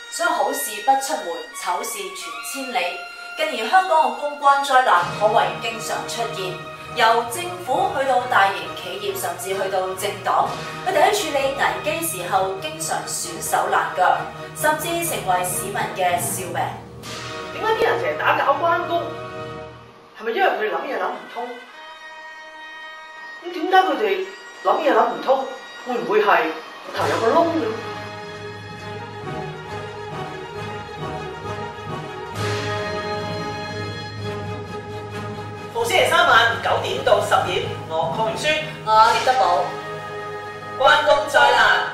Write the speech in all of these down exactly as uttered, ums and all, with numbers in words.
所以好事不出門，醜事傳千里。近年香港嘅公關災難可謂經常出現，由政府去到大型企業，甚至去到政黨，佢哋喺處理危機時候經常損手爛腳，甚至成為市民嘅笑柄。 點解啲人成日打攪關公？係咪因為佢哋諗嘢諗唔通？咁點解佢哋諗嘢諗唔通？會唔會係頭有個窿嘅？逢星期三晚九點到十點，我鄺明書， 我葉德寶， 關公災難。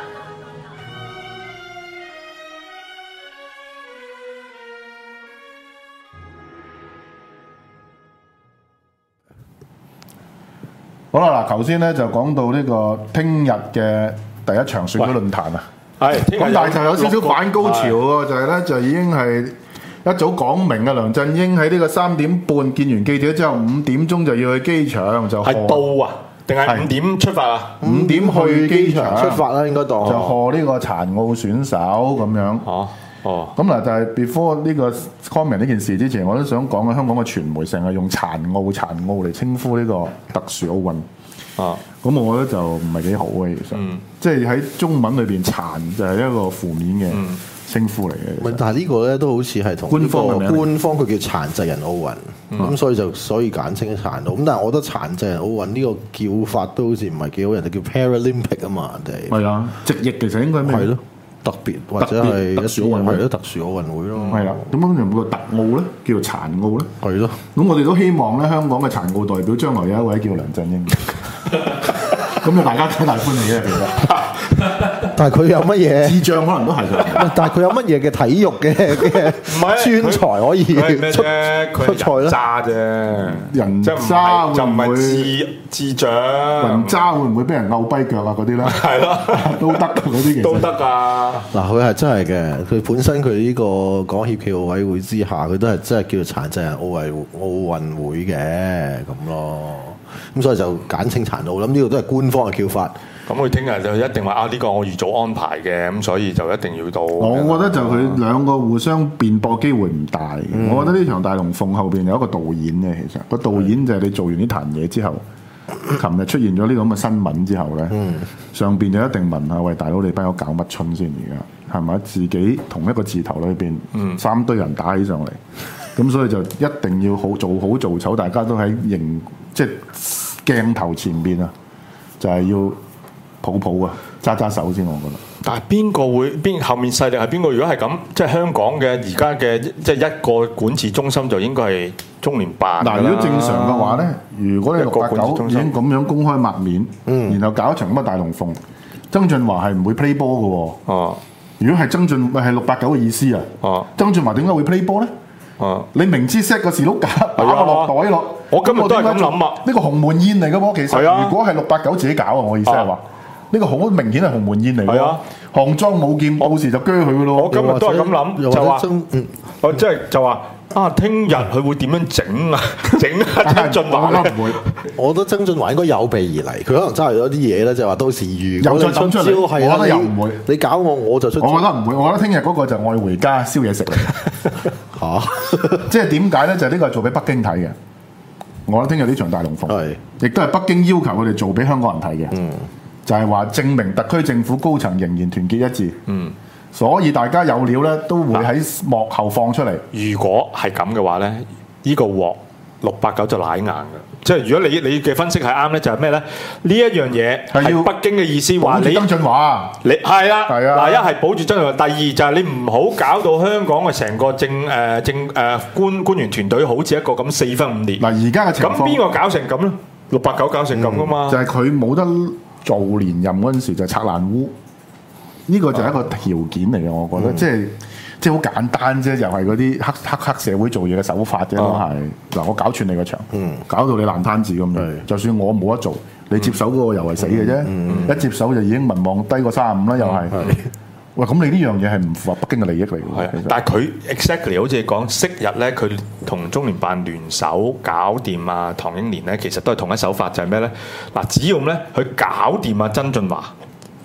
好啦，嗱，頭先咧就講到呢個聽日嘅第一場選舉論壇啊， 係咁，但係就有少少反高潮喎，就係咧就已經係一早講明嘅，梁振英喺呢個三點半見完記者之後，五點鐘就要去機場就係到啊，定係五點出發啊？ 五點去機場出發啦，應該當就賀呢個殘奧選手咁樣。 哦哦， 咁嗱，就係 before 呢個 comment 呢件事之前，我都想講嘅香港嘅傳媒成日用殘奧、殘奧嚟稱呼呢個特殊奧運。 啊， 咁我覺得就唔係幾好嘅，其實，嗯、即係喺中文裏邊殘就係一個負面嘅稱呼嚟嘅。 但係呢個咧都好似係同官方嘅名， 官方佢叫殘疾人奧運，咁、嗯、所以就所以簡稱殘奧。咁但係我覺得殘疾人奧運呢個叫法都好似唔係幾好，人哋叫 Paralympic 啊嘛，人哋係啊，直譯其實應該咩？係咯。 特別或者係特殊奧運會咯，特殊奧運會咯， 係啦。咁樣用個特奧咧，叫做殘奧咧， 係咯。 咁我哋都希望咧，香港嘅殘奧代表將來有一位叫梁振英。咁啊，大家皆大歡喜啊，其實。 但係佢有乜嘢？ 智障可能都係佢。 但係佢有乜嘢嘅體育嘅嘅專才可以出出賽咧？ 渣啫， 人渣就唔係智智障。 人渣會唔會俾人拗跛腳啊？嗰啲咧係咯， 都得嗰啲其實都得㗎。 嗱，佢係真係嘅。佢本身佢呢個港協暨奧委會之下，佢都係真係叫做殘疾人奧運奧運會嘅咁咯。咁所以就簡稱殘奧。咁呢個都係官方嘅叫法。 咁佢聽日就一定話啊，呢個我預早安排嘅，咁所以就一定要到。 我覺得就佢兩個互相辯駁機會唔大。嗯、我覺得呢場大龍鳳後邊有一個導演嘅，其實個導演就係你做完呢壇嘢之後，琴日出現咗呢個咁嘅新聞之後咧，嗯、上邊就一定問下喂，大佬你班友搞乜春先而家係咪？自己同一個字頭裏邊、嗯、三堆人打起上嚟，咁所以就一定要好做好做醜，大家都喺熒即係鏡頭前邊啊，就係、是、要。抱抱啊，揸揸手先，我覺得。 但係邊個會邊後面勢力係邊個？如果係咁，即係香港嘅而家嘅即係一個管治中心就應該係中聯辦。嗱， 如果正常嘅話咧，如果你六八九已經咁樣公開抹面，嗯、然後搞一場咁嘅大龍鳳，曾俊華係唔會 play 波嘅喎。哦、啊，如果係曾俊係六八九嘅意思啊。哦、啊，曾俊華點解會 play 波咧？哦、啊，你明知 set 個士碌架打個落袋落， 我今日都係咁諗啊。 呢個鴻門宴嚟嘅喎，其實、啊、如果係六八九自己搞啊，我意思係話。呢個好明顯係鴻門宴嚟嘅，項莊舞劍，到時就鋸佢嘅咯。 我今日都係咁諗，就話，我即係就話啊，聽日佢會點樣整啊？整啊，曾俊華咧唔會。 我覺得曾俊華應該有備而嚟，佢可能揸住咗啲嘢咧，就話到時如果又再出招，我覺得又唔會。 你搞我，我就出招。 我覺得唔會，我覺得聽日嗰個就愛回家燒嘢食嚟。嚇！即係點解咧？就係呢個係做俾北京睇嘅。我覺得聽日呢場大龍鳳，亦都係北京要求佢哋做俾香港人睇嘅。嗯。就係話證明特區政府高層仍然團結一致，嗯，所以大家有料咧都會喺幕後放出嚟。 如果係咁嘅話咧，呢、呢個鑊六八九就奶硬嘅。即係如果你你嘅分析係啱咧，就係咩咧？呢一樣嘢係北京嘅意思，話你曾俊華， 你係啦， 係啊， 嗱一係保住曾俊華，第二就係你唔好搞到香港嘅成個政誒、呃、政誒、呃、官官員團隊好似一個咁四分五裂。嗱而家嘅情況， 咁邊個搞成咁咧？六八九搞成咁噶嘛？ 嗯、就係佢冇得。做連任嗰陣時就拆爛烏，呢、這個就係一個條件嚟嘅，我覺得、嗯、即係即係好簡單啫，又係嗰啲黑黑黑社會做嘢嘅手法啫，都係嗱我搞串你個場，嗯、搞到你爛攤子咁樣，的就算我冇得做，你接手嗰個又係死嘅啫，嗯嗯、一接手就已經民望低過三十五啦，又係。嗯喂，咁你呢樣嘢係唔符合北京嘅利益嚟嘅。 係，但係佢 exactly 好似講昔日咧，佢同中聯辦聯手搞掂啊，唐英年咧，其實都係同一手法，就係咩咧？嗱，只要咧佢搞掂啊曾俊華，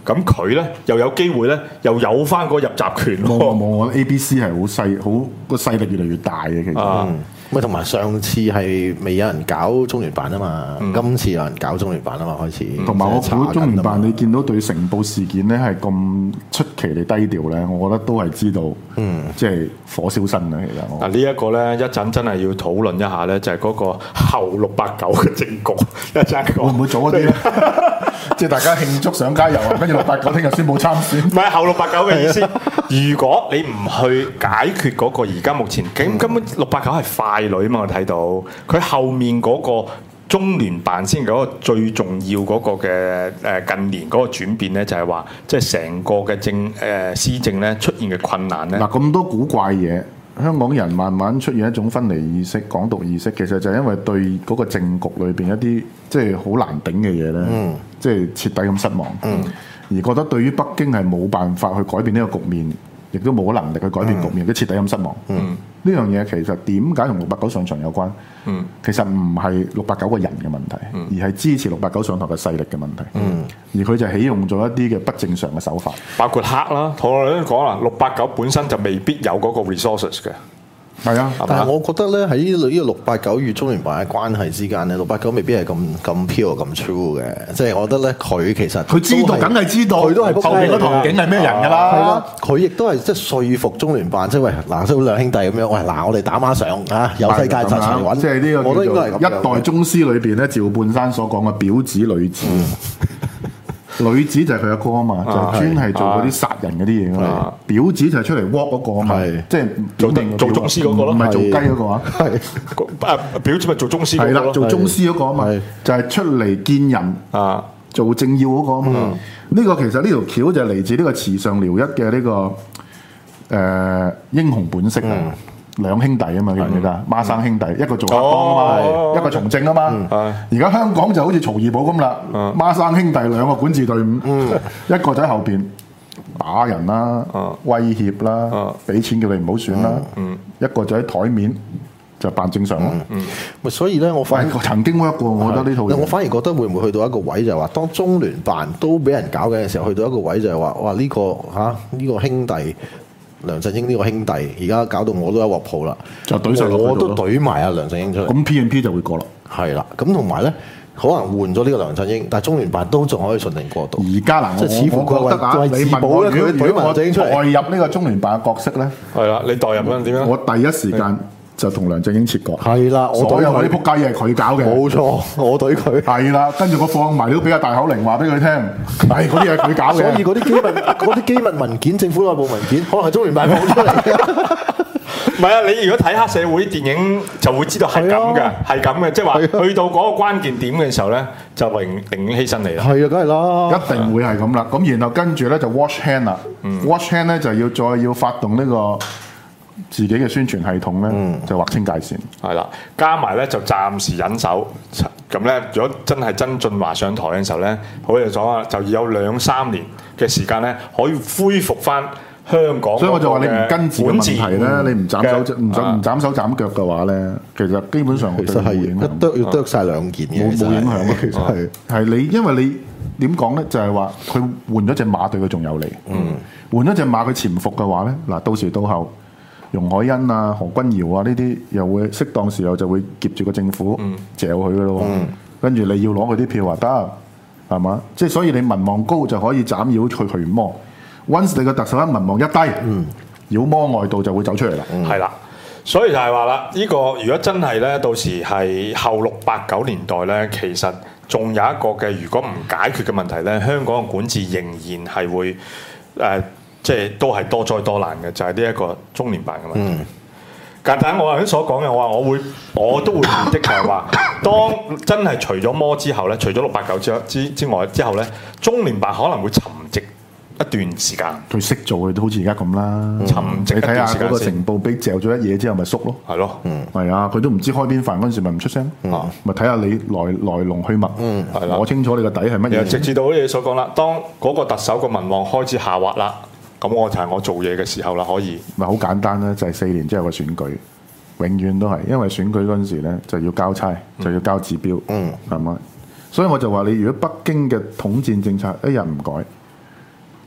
咁佢咧又有機會咧，又有翻個入閘權冇喎。 冇，我 A B C 係好細，好個勢力越嚟越大嘅其實。 啊咪同埋上次係未有人搞中聯辦啊嘛，今次有人搞中聯辦啊嘛，開始。 同埋我估中聯辦，你見到對成報事件咧係咁出奇地低調咧，我覺得都係知道，嗯，即係火燒身啦。其實我嗱呢一個咧，一陣真係要討論一下咧，就係嗰個後六八九嘅政局，一陣講會唔會早一啲咧？即係大家慶祝上街遊啊，跟住六八九聽日宣佈參選。 唔係後六八九嘅意思。如果你唔去解決嗰個而家目前，根根本六八九係快女啊嘛，我睇到佢後面嗰個中聯辦先嗰個最重要嗰個嘅誒近年嗰個轉變咧，就係話即係成個嘅政誒施政咧出現嘅困難咧。 嗱咁多古怪嘢，香港人慢慢出現一種分離意識、港獨意識，其實就係因為對嗰個政局裏邊一啲即係好難頂嘅嘢咧，嗯、即係徹底咁失望，嗯、而覺得對於北京係冇辦法去改變呢個局面，亦都冇能力去改變局面，都、嗯、徹底咁失望。嗯呢樣嘢其實點解同六八九上場有關？嗯，其實唔係六八九個人嘅問題，嗯、而係支持六八九上台嘅勢力嘅問題。嗯，而佢就起用咗一啲嘅不正常嘅手法， 包括黑啦。同我哋都講啦，六八九本身就未必有嗰個 resources 嘅。 係啊， 但係我覺得咧喺呢個呢個六八九與中聯辦嘅關係之間咧，六八九未必係咁咁 pure 咁 true 嘅，即係我覺得咧佢其實佢知道，梗係知道，佢都係後邊嗰堂景係咩人㗎啦。係啦， 佢亦都係即係說服中聯辦，即係喂嗱，即係兩兄弟咁樣，喂嗱，我哋打孖上啊，有世界就齊揾。 即係呢個我都應該係一代宗師裏邊咧，趙半山所講嘅表子女子。女子就係佢阿哥啊嘛，就專係做嗰啲殺人嗰啲嘢啊嘛。表子就係出嚟窩嗰個啊嘛，即係做做宗師嗰個咯， 唔係做雞嗰個啊。 係表子咪做宗師嗰個咯， 做宗師嗰個啊嘛，就係出嚟見人啊，做政要嗰個啊嘛。呢個其實呢條橋就係嚟自呢個池上遼一嘅呢個誒英雄本色啊。兩兄弟啊嘛，記唔記得？孖生兄弟，一個做黑幫啊嘛，一個從政啊嘛。而家香港就好似曹二寶咁啦，孖生兄弟兩個管治隊伍，一個就喺後邊打人啦、威脅啦、俾錢叫你唔好選啦，一個就喺台面就扮正常咯。 咪所以咧，我反而曾經 work 過，我覺得呢套嘢。 我反而覺得會唔會去到一個位就係話，當中聯辦都俾人搞緊嘅時候，去到一個位就係話，哇！呢個嚇呢個兄弟。梁振英呢個兄弟，而家搞到我都一鑊泡啦， 就懟上我都懟埋阿梁振英出嚟。 咁 P N P 就會過啦。 係啦，咁同埋咧，可能換咗呢個梁振英，但係中聯辦都仲可以順利過渡。 而家嗱， 即係似乎佢覺得啊，你問我，如果如果我代入呢個中聯辦嘅角色咧， 係啦，你代入緊點樣？ 我第一時間就同梁振英切割。 係啦，我所有嗰啲撲街嘢係佢搞嘅。 冇錯，我懟佢。 係啦，跟住我放埋料俾阿大口玲話俾佢聽，係嗰啲係佢搞嘅。 所以嗰啲機密嗰啲機密文件，政府內部文件，可能係中聯辦放出嚟嘅。 唔係啊！你如果睇黑社會電影，就會知道係咁嘅，係咁嘅，即係話去到嗰個關鍵點嘅時候咧，就寧寧願犧牲你啦。 係啊，梗係啦， 一定會係咁啦。咁然後跟住咧就 wash hand 啦、嗯、，wash hand 咧就要再要發動呢個自己嘅宣傳系統咧，嗯、就劃清界線。係啦，加埋咧就暫時忍手。咁咧，如果真係曾俊華上台嘅時候咧，好似講啊，就要有兩三年嘅時間咧，可以恢復翻。香港， 所以我就話你唔根治嘅問題咧，嗯、你唔斬手唔斬唔斬手斬腳嘅話咧，其實基本上其實係一剁要剁曬兩件嘅， 冇冇影響嘅。其實係係你，因為你點講咧，就係話佢換咗隻馬對佢仲有利。嗯，換咗隻馬佢潛伏嘅話咧，嗱到時到後，容海恩啊、何君堯啊呢啲又會適當時候就會夾住個政府嚼佢嘅咯。嗯，跟住你要攞佢啲票話得係嘛？即係所以你民望高就可以斬妖佢驅魔。once 你個特首一民望一低，嗯、妖魔外道就會走出嚟啦。 係啦、嗯，所以就係話啦，呢、呢個如果真係咧，到時係後六八九年代咧，其實仲有一個嘅，如果唔解決嘅問題咧，香港嘅管治仍然係會誒、呃，即係都係多災多難嘅，就係呢一個中聯辦嘅問題。嗯、但係我頭先所講嘅，我話我會，我都會認的就係話，當真係除咗魔之後咧，除咗六八九之之之外之後咧，中聯辦可能會沉寂一段時間， 佢識做嘅都好似而家咁啦。 沉寂一段時間先。 你睇下嗰個成報俾嚼咗一嘢之後，咪縮咯。 係咯，嗯， 係啊，佢都唔知開邊飯嗰陣時，咪唔出聲。啊，咪睇下你來來龍去脈，嗯，係啦，攞清楚你個底係乜嘢。 直至到啲嘢所講啦，當嗰個特首個民望開始下滑啦，咁我就係我做嘢嘅時候啦，可以。 咪好簡單啦，就係四年之後嘅選舉，永遠都係，因為選舉嗰陣時咧就要交差，就要交指標，嗯，係咪？所以我就話你，如果北京嘅統戰政策一日唔改，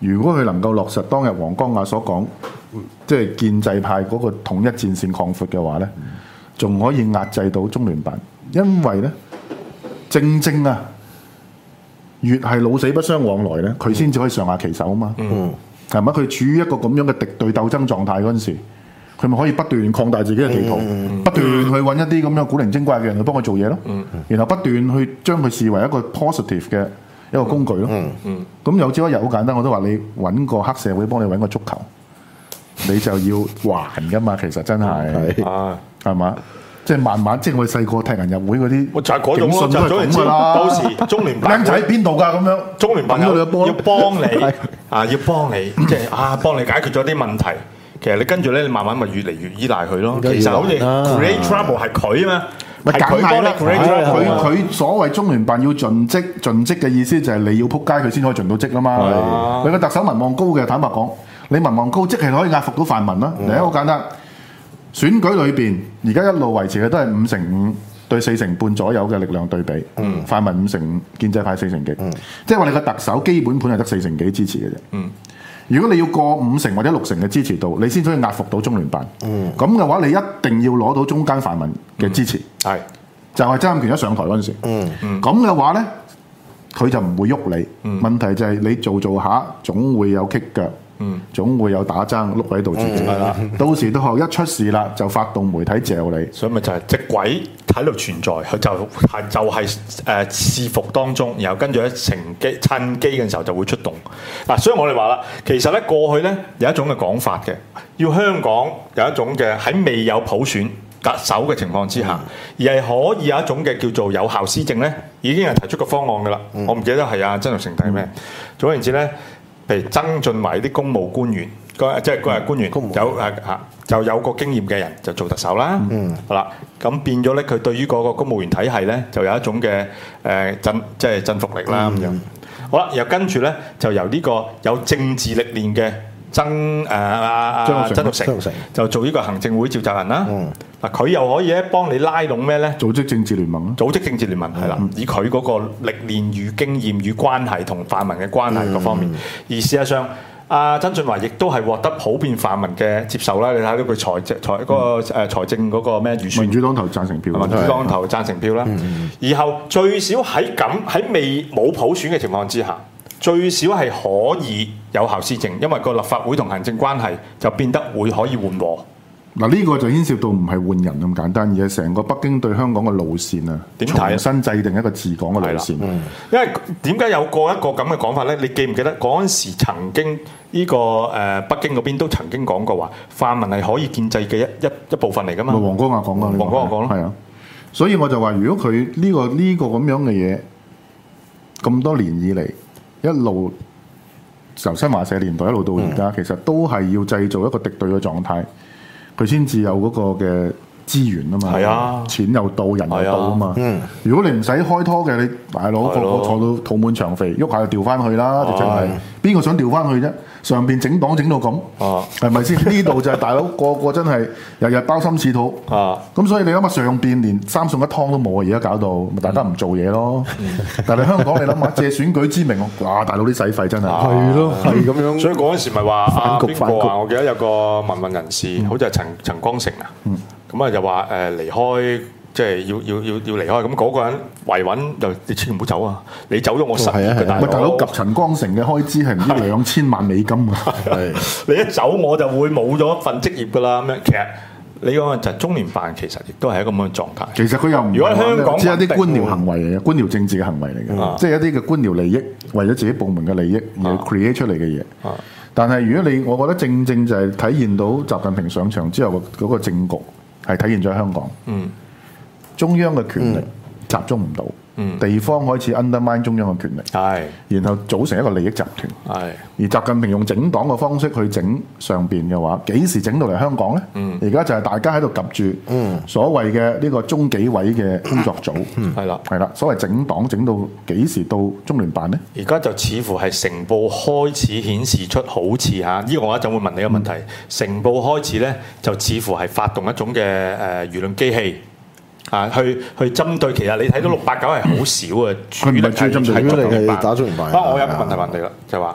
如果佢能夠落實當日黃光亞所講，即係建制派嗰個統一戰線擴闊嘅話咧，仲可以壓制到中聯辦，因為咧正正啊，越係老死不相往來咧，佢先至可以上下其手啊嘛。嗯，係咪？佢處於一個咁樣嘅敵對鬥爭狀態嗰陣時，佢咪可以不斷擴大自己嘅地圖，嗯、不斷去揾一啲咁樣古靈精怪嘅人去幫佢做嘢咯。嗯、然後不斷去將佢視為一個 positive 嘅一個工具咯。咁、嗯嗯嗯、有朝一日好簡單，我都話你揾個黑社會幫你揾個足球，你就要還噶嘛。其實真係係嘛？即係慢慢，即係我哋細個踢人入會嗰啲， 我就係嗰種咯，就係總言之，到時中聯辦僆仔邊度㗎咁樣？ 中聯辦要要幫你啊，要幫你，即係啊，幫你解決咗啲問題。其實你跟住咧，你慢慢咪越嚟越依賴佢咯。其實好似 create trouble 係佢啊嘛，係佢幫你 create trouble。 佢佢所謂中聯辦要盡職，盡職嘅意思就係你要撲街，佢先可以盡到職啦嘛。你個特首民望高嘅，坦白講，你民望高，即係可以壓服到泛民啦。第一好簡單。選舉裏邊，而家一路維持嘅都係五成五對四成半左右嘅力量對比，嗯、泛民五成五，建制派四成幾，嗯、即係話你個特首基本盤係得四成幾支持嘅啫。嗯、如果你要過五成或者六成嘅支持度，你先可以壓服到中聯辦。咁嘅、嗯、話，你一定要攞到中間泛民嘅支持。係、嗯，就係曾蔭權一上台嗰陣時，咁嘅、嗯嗯、話咧，佢就唔會喐你。嗯、問題就係你做做下，總會有棘腳。嗯，總會有打爭碌喺度自己，係啦、嗯。到時到後一出事啦，就發動媒體嚼你， 所以咪就係隻鬼喺度存在，佢就係就係誒伺服當中，然後跟住咧乘機趁機嘅時候就會出動。嗱、啊，所以我哋話啦，其實咧過去咧有一種嘅講法嘅，要香港有一種嘅喺未有普選特首嘅情況之下，嗯、而係可以有一種嘅叫做有效施政咧，已經係提出個方案噶啦。嗯、我唔記得係阿曾鈺成提咩，嗯、總言之咧。譬如曾俊華啲公務官員，即係嗰日官員有誒嚇，就有個經驗嘅人就做特首啦。嗯，好啦，咁變咗咧，佢對於嗰個公務員體系咧，就有一種嘅誒振，即係振服力啦咁樣。好啦，然後跟住咧，就由呢個有政治歷練嘅曾誒阿阿曾鈺成就做呢個行政會召集人啦。嗱，佢又可以咧幫你拉攏咩咧？ 組織政治聯盟咯。組織政治聯盟係啦，以佢嗰個歷練與經驗與關係同泛民嘅關係各方面。而事實上，阿曾俊華亦都係獲得普遍泛民嘅接受啦。你睇到佢財政財嗰個誒財政嗰個咩預算？ 民主黨投贊成票， 民主黨投贊成票啦。然後最少喺咁喺未冇普選嘅情況之下，最少係可以有效施政，因為個立法會同行政關係就變得會可以緩和。 嗱，呢個就牽涉到唔係換人咁簡單，而係成個北京對香港嘅路線啊，點睇？重新制定一個治港嘅路線。 嗯、因為點解有過一個咁嘅講法咧？你記唔記得嗰陣時曾經呢、呢個誒、呃、北京嗰邊都曾經講過話，泛民係可以建制嘅一一一部分嚟噶嘛？ 黃光亞講啦， 黃光亞講咯，係啊。 所以我就話，如果佢呢、呢個呢、呢個咁樣嘅嘢，咁多年以嚟一路由新華社年代一路到而家，嗯、其實都係要製造一個敵對嘅狀態。佢先至有嗰個嘅資源啊嘛，係啊，錢又到，人又到啊嘛。嗯，如果你唔使開拖嘅，你大佬個個坐到肚滿腸肥，喐下就調翻去啦，直情係邊個想調翻去啫？上邊整黨整到咁，係咪先？呢度就係大佬個個真係日日包心似肚啊！咁所以你諗下，上邊連三餸一湯都冇啊！而家搞到，咪大家唔做嘢咯。但係香港你諗下，借選舉之名，哇！大佬啲使費真係係咯，係咁樣。所以嗰陣時咪話啊，邊個啊？我記得有個民運人士，好似係陳陳光誠啊。咁啊就話誒離開。即係要要要要離開，咁嗰個人維穩就你千祈唔好走啊！你走咗我實嘅大佬。大佬及陳光誠嘅開支係唔知兩千萬美金啊！你一走我就會冇咗一份職業㗎啦咁樣。其實你講就係中聯辦其實亦都係一個咁嘅狀態。其實佢又唔如果喺香港只係啲官僚行為嚟嘅，官僚政治嘅行為嚟嘅，即係一啲嘅官僚利益，為咗自己部門嘅利益而 create 出嚟嘅嘢。但係如果你我覺得正正就係體現到習近平上場之後嗰個政局係體現咗喺香港。嗯。中央嘅權力集中唔到，嗯、地方開始 undermine 中央嘅權力，係是，然後組成一個利益集團，係是。而習近平用整黨嘅方式去整上邊嘅話，幾時整到嚟香港咧？而家、嗯、就係大家喺度及住所謂嘅呢個中紀委嘅工作組，係啦、嗯，係啦。所謂整黨整到幾時到中聯辦咧？而家就似乎係成報開始顯示出好似嚇，呢、這個我一陣會問你個問題。嗯、成報開始咧，就似乎係發動一種嘅誒輿論機器。啊！去去針對，其實你睇到六八九係好少嘅，主力係係針對打中聯辦。不過我有個問題問你啦，就係話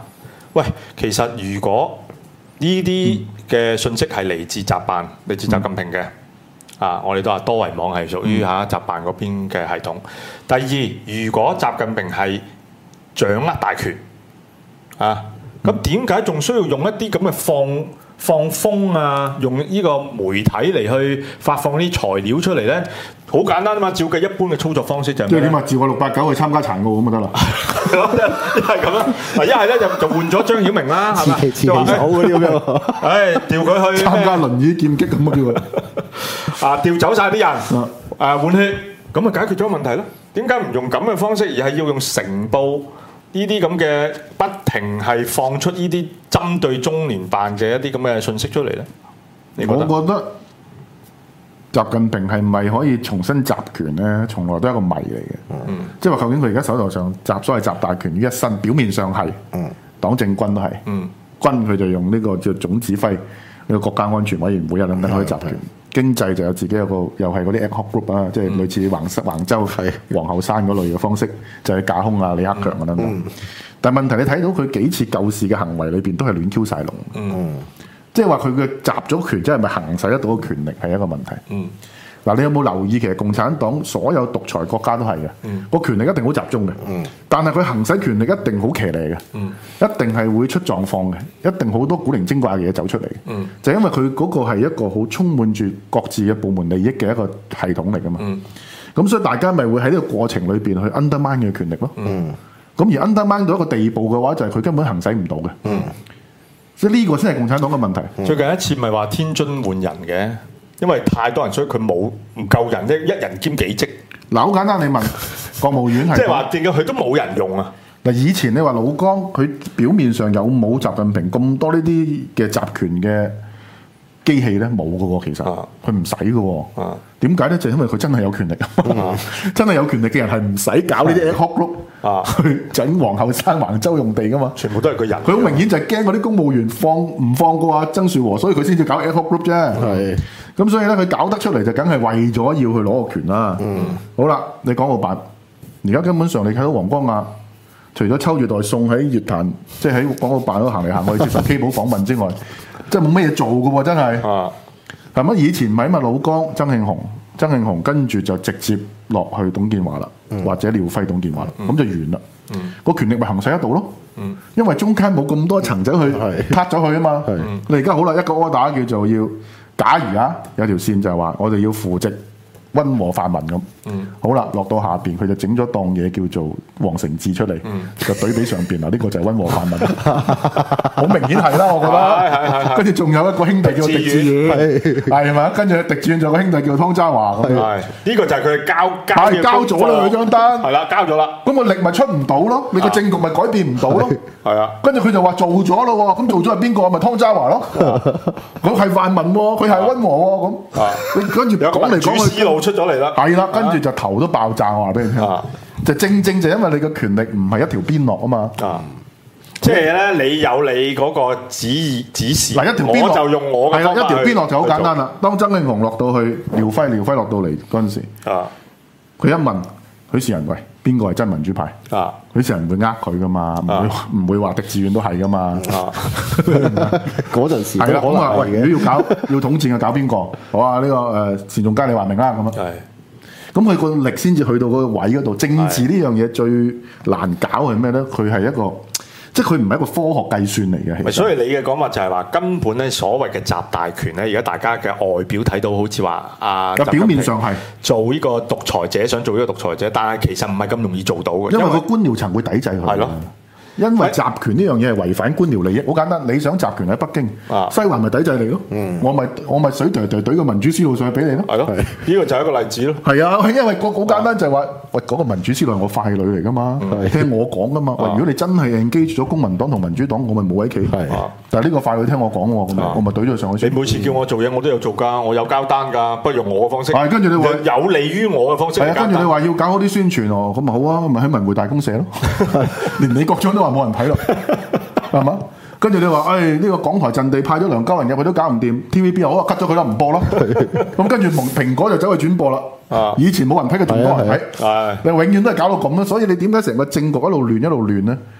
喂，其實如果呢啲嘅信息係嚟自習辦、嚟自習近平嘅，啊，我哋都話多維網係屬於嚇習辦嗰邊嘅系統。第二，如果習近平係掌握大權，啊，咁點解仲需要用一啲咁嘅放放風啊？用呢個媒體嚟去發放啲材料出嚟咧？好簡單啊嘛，照計一般嘅操作方式就係即係點啊？召個六八九去參加殘奧咁就得啦。 一係咁啦，嗱一係咧就就換咗張曉明啦，係咪？ 持旗持旗手嗰啲咁樣， 唉，調佢去參加輪椅劍擊咁啊叫佢。 啊，調走晒啲人，誒換血，咁啊解決咗問題咯。點解唔用咁嘅方式，而係要用成報呢啲咁嘅不停係放出呢啲針對中聯辦嘅一啲咁嘅信息出嚟咧？你覺得？ 我覺得習近平係咪可以重新集權咧？從來都係一個謎嚟嘅。嗯、即係話究竟佢而家手頭上集所謂集大權於一身，表面上係，嗯、黨政軍都係，嗯、軍佢就用呢個叫總指揮呢、呢個國家安全委員會啊等等可以集權。嗯、經濟就有自己有個又係嗰啲 ad hoc group 啊，即係類似橫橫州、皇后山嗰類嘅方式，就係架空啊李克強啊等等。嗯、但係問題你睇到佢幾次救市嘅行為裏邊都係亂 Q 晒龍。嗯即係話佢嘅集咗權，即係咪行使得到嘅權力係一個問題。嗯，嗱，你有冇留意其實共產黨所有獨裁國家都係嘅，個、嗯、權力一定好集中嘅。嗯，但係佢行使權力一定好騎呢嘅。嗯，一定係會出狀況嘅，一定好多古靈精怪嘅嘢走出嚟。嗯，就因為佢嗰個係一個好充滿住各自嘅部門利益嘅一個系統嚟噶嘛。嗯，咁所以大家咪會喺呢個過程裏邊去 undermine 嘅權力咯。嗯，咁而 undermine 到一個地步嘅話，就係、是、佢根本行使唔到嘅。嗯。即係呢個先係共產黨嘅問題。 嗯、最近一次咪話天津換人嘅，因為太多人，所以佢冇唔夠人，一一人兼幾職。 嗱，好簡單，你問國務院係即係話點解佢都冇人用啊？ 嗱，以前你話老江佢表面上有冇習近平咁多呢啲嘅集權嘅機器咧？冇嘅喎，其實佢唔使嘅喎。點解咧？就係、因為佢真係有權力，啊、真係有權力嘅人係唔使搞呢啲 ad hoc group 啊，去整皇后山橫州用地噶嘛， 全部都係佢人。 佢好明顯就係驚嗰啲公務員放唔放過阿曾樹和，所以佢先至搞 ad hoc group 啫。係咁是，所以咧佢搞得出嚟就梗係為咗要去攞個權啦。嗯，好啦，你港澳辦而家根本上你睇到黃光亞，除咗抽住袋餸喺月壇，即係喺港澳辦度行嚟行去接受 K 寶訪問之外，即係冇乜嘢做嘅喎，真係。啊，係乜以前咪咪老江、曾慶紅、曾慶紅跟住就直接落去董建華啦，嗯、或者廖輝董建華啦，咁、嗯、就完啦。個、嗯、權力咪行使得到咯。嗯、因為中間冇咁多層走去撻咗佢啊嘛。嗯、你而家好啦，一個 order 叫做要，假如啊有條線就係話我哋要扶植溫和泛民咁。嗯、好啦，落到下邊佢就整咗檔嘢叫做黃成智出嚟，嗯、就對比上邊嗱，呢個就係溫和泛民，好明顯係啦，我覺得。跟住仲有一個兄弟叫狄志遠，係嘛？跟住狄志遠仲有個兄弟叫湯渣華咁。 係呢個就係佢交交交咗啦，佢張單係啦，交咗啦。 咁個力咪出唔到咯？你個政局咪改變唔到咯？係啊。跟住佢就話做咗咯，咁做咗係邊個？咪湯渣華咯。佢係泛民喎，佢係溫和喎，咁。啊。跟住講嚟講去。 出咗嚟啦， 係啦，跟住就頭都爆炸，我話俾你聽，啊、就正正就因為你個權力唔係一條邊落啊嘛，啊， 即係咧你有你嗰個指意指示， 嗱一條邊落我就用我嘅， 係啦，一條邊落就好簡單啦。當曾慶紅落到去廖輝，廖輝落到嚟嗰陣時，啊，佢一問許仕仁喂，邊個係真民主派？啊，許仕仁唔會呃佢噶嘛，唔會唔會話狄志遠都係噶嘛， 嗰陣時係啦，咁啊喂，如果要搞要統戰嘅搞邊個？好啊，呢個誒單仲偕你話明啦，咁啊，咁佢個力先至去到嗰個位嗰度。政治呢樣嘢最難搞係咩咧？佢係一個。即係佢唔係一個科學計算嚟嘅， 所以你嘅講法就係話根本咧所謂嘅集大權咧，而家大家嘅外表睇到好似話啊， 表面上係做呢個獨裁者，想做呢個獨裁者，但係其實唔係咁容易做到嘅， 因為個官僚層會抵制佢。係咯。因為集權呢樣嘢係違反官僚利益，好簡單。你想集權喺北京，啊、西環咪抵制你咯。嗯、我咪我咪水隊隊隊個民主思路上去俾你咯。係咯，呢個就係一個例子咯。係啊，因為個好簡單就係話，喂嗰、嗰個民主思路係我傀儡嚟噶嘛，嗯、聽我講噶嘛。喂、啊，如果你真係 engage 咗公民黨同民主黨，我咪冇位企。係、啊，但係呢個傀儡聽我講喎，咁、啊、我咪懟咗上去。 你每次叫我做嘢，我都有做㗎，我有交單㗎，不如用我嘅方式。 係，跟住你話有利於我嘅方式。係啊，跟住你話要搞好啲宣傳哦，咁咪好啊，咪喺文匯大公社咯，連李國章都話冇人睇咯。係嘛？跟住你話，誒、哎、呢、這個港台陣地派咗梁家榮入去都搞唔掂 ，T V B 又好啊 cut 咗佢啦，唔播咯。咁跟住蘋果就走去轉播啦。啊、以前冇人睇嘅仲多人睇。係、啊，啊、你永遠都係搞到咁咯。所以你點解成個政局一路亂一路亂咧？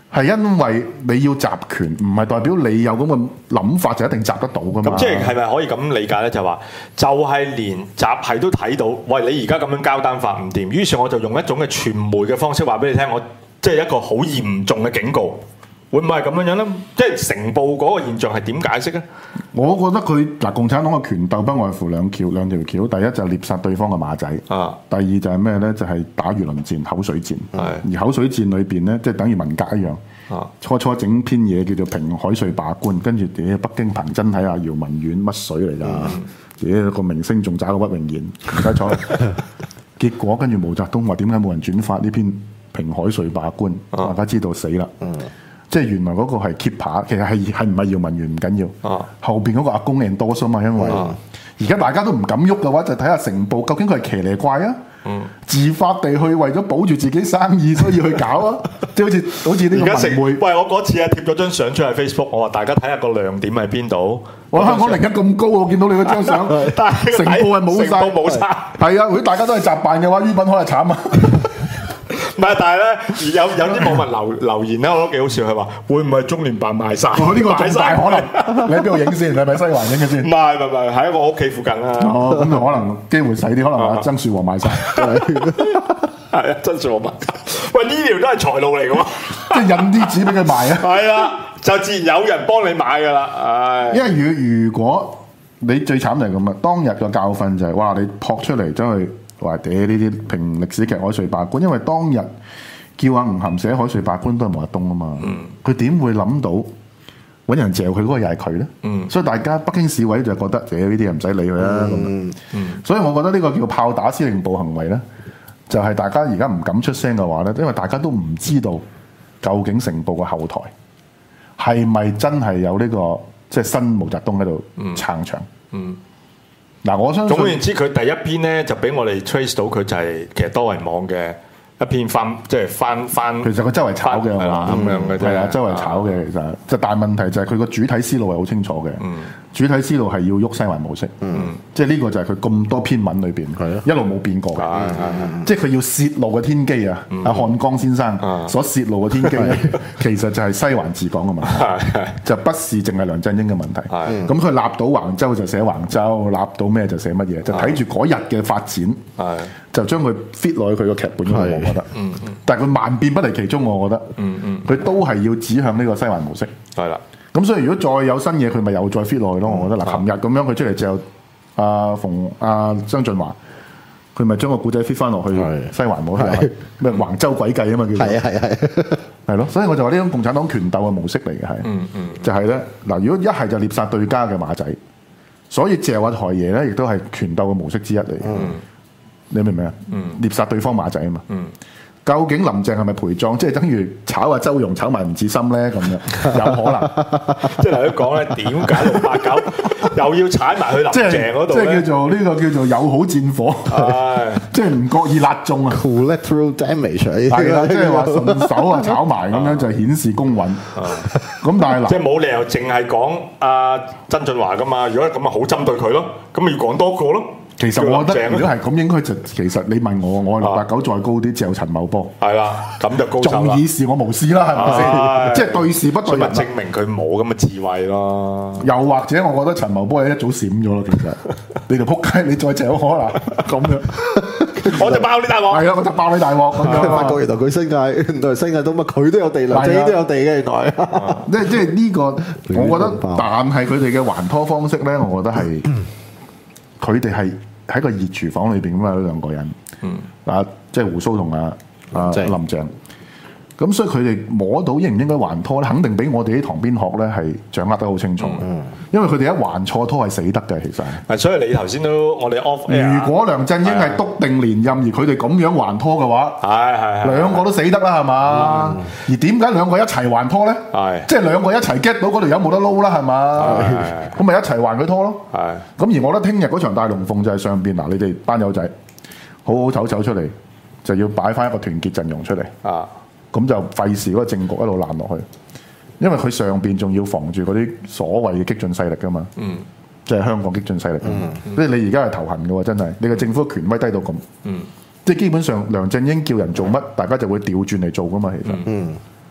係因為你要集權，唔係代表你有咁嘅諗法就一定集得到噶嘛。 咁即係係咪可以咁理解咧？就話就係連集係都睇到，喂，你而家咁樣交單法唔掂，於是我就用一種嘅傳媒嘅方式話俾你聽，我即係一個好嚴重嘅警告。會唔會係咁樣樣咧？即係成報嗰個現象係點解釋咧？ 我覺得佢嗱，共產黨嘅權鬥不外乎兩橋兩條橋，第一就係獵殺對方嘅馬仔， 啊， 第二就係咩咧？就係、是、打輿論戰、口水戰。而口水戰裏邊咧，即係等於文革一樣。啊、初初整篇嘢叫做平海瑞罷官，跟住屌北京憑真睇下姚文遠乜水嚟㗎？屌、嗯、個明星仲渣過屈榮賢，唔使睬。結果跟住毛澤東話：點解冇人轉發呢篇平海瑞罷官？啊、大家知道死啦。嗯即係原來嗰個係 keeper，其實係係唔係姚文元唔緊要，啊、後邊嗰個阿公 endorse 嘛，因為而家、啊、大家都唔敢喐嘅話，就睇下成報究竟佢係騎呢怪啊，嗯、自發地去為咗保住自己生意，所以去搞啊，即係好似好似呢個文匯。喂， 我嗰次啊貼咗張相出嚟 Facebook， 我話大家睇下個亮點喺邊度。 我香港零一咁高，我見到你嗰張相，但係成報係冇晒， 冇晒。 係啊，如果大家都係習辦嘅話，於品可能慘啊。 唔係，但係咧有有啲網民留留言咧，我覺得幾好笑。佢話會唔會係中聯辦賣晒？ 哦，呢、這個仲大可能。你喺邊度影先？係咪西環影嘅先？ 唔係唔係唔係，喺我屋企附近啦。 哦，咁就可能機會細啲，可能阿曾樹和賣晒。 係啊，曾樹和賣。喂，呢條都係財路嚟嘅喎， 即係印啲紙俾佢賣啊。係啊，就自然有人幫你買㗎啦。唉，因為如如果你最慘就係咁啊，當日個教訓就係、是、哇，你撲出嚟走去。話嗲呢啲評歷史劇海瑞罷官，因為當日叫阿吳晗寫海瑞罷官都係毛澤東啊嘛，佢點、嗯、會諗到揾人嚼佢嗰個又係佢咧？嗯、所以大家北京市委就覺得，誒呢啲人唔使理佢啦。咁、嗯嗯、所以我覺得呢個叫炮打司令部行為咧，就係、是、大家而家唔敢出聲嘅話咧，因為大家都唔知道究竟成報嘅後台係咪真係有呢、這個即係新毛澤東喺度撐場。嗯嗯嗱，我相信總言之，佢第一篇咧就俾我哋 trace 到佢就係其實多維網嘅一篇翻，即係翻翻。 其實佢周圍炒嘅係啦，咁樣嘅啫。 係啊，周圍炒嘅其實，就大問題就係佢個主體思路係好清楚嘅。主體思路係要喐西環模式。即係呢個就係佢咁多篇文裏邊，一路冇變過嘅。即係佢要泄露嘅天機啊！阿漢江先生所泄露嘅天機咧，其實就係西環治港嘅問題，就不是淨係梁振英嘅問題。咁佢立到橫州就寫橫州，立到咩就寫乜嘢，就睇住嗰日嘅發展，就將佢 fit 落去佢個劇本嗰度。我覺得，但係佢萬變不離其宗，我覺得，佢都係要指向呢個西環模式。係啦。咁所以如果再有新嘢，佢咪又再 fit 落去咯。我覺得嗱，琴日咁樣佢出嚟就阿馮阿張俊華，佢咪將個古仔 fit 翻落去西環模式，咩橫州詭計啊嘛叫做。係啊係啊係。係咯，所以我就話呢種共產黨權鬥嘅模式嚟嘅係，嗯嗯、就係咧嗱，如果一係就獵殺對家嘅馬仔，所以謝偉台爺咧亦都係權鬥嘅模式之一嚟嘅。嗯、你明唔明啊？嗯、獵殺對方馬仔啊嘛。嗯究竟林鄭係咪陪葬？即係等於炒阿周融炒埋吳志森咧咁樣，有可能。 即係頭先講咧，點解六八九又要踩埋去林鄭嗰度咧？ 即係叫做呢、呢個叫做友好戰火，即係唔覺意辣中啊 ！Collateral damage 係啦，即係話順手啊炒埋咁樣就顯示公允。咁但係嗱， 即係冇理由淨係講阿曾俊華噶嘛？如果咁啊，好針對佢咯，咁咪要講多個咯。 其實我覺得，如果係咁，應該就其實你問我，我六八九再高啲，就陳茂波。 係啦，咁就高手啦。 仲以示我無私啦，係咪先？即係對事不對人。 證明佢冇咁嘅智慧咯。 又或者，我覺得陳茂波係一早閃咗咯。其實你條撲街，你再借可能咁樣， 我就爆你大鑊。 係啊，我就爆你大鑊咁樣。 發覺原來佢新界，原來新界東乜佢都有地，梁振英都有地嘅原來。 即係即係呢個，我覺得，但係佢哋嘅還拖方式咧，我覺得係佢哋係。喺個熱廚房裏邊咁啊，呢兩個人，嗯、啊，即係胡鬚同阿阿林鄭，咁所以佢哋摸到應唔應該還拖咧，肯定比我哋啲旁邊學咧係掌握得好清楚。嗯、因為佢哋一還錯拖係死得嘅，其實。係， 所以你頭先都我哋 off air。 如果梁振英係篤定連任，而佢哋咁樣還拖嘅話， 係係兩個都死得啦，係嘛？嗯、而點解兩個一齊還拖咧？係，即係兩個一齊 get 到嗰條友冇得撈啦，係嘛？咁咪一齊還佢拖咯。係。咁而我覺得聽日嗰場大龍鳳就係上邊嗱，你哋班友仔好好醜醜出嚟，就要擺翻一個團結陣容出嚟。啊。咁就費事嗰個政局一路爛落去，因為佢上邊仲要防住嗰啲所謂嘅激進勢力噶嘛，嗯、即係香港激進勢力。嗯嗯、即係你而家係頭痕嘅喎，真係你個政府權威低到咁，嗯、即係基本上梁振英叫人做乜，大家就會調轉嚟做噶嘛。其實，嗯、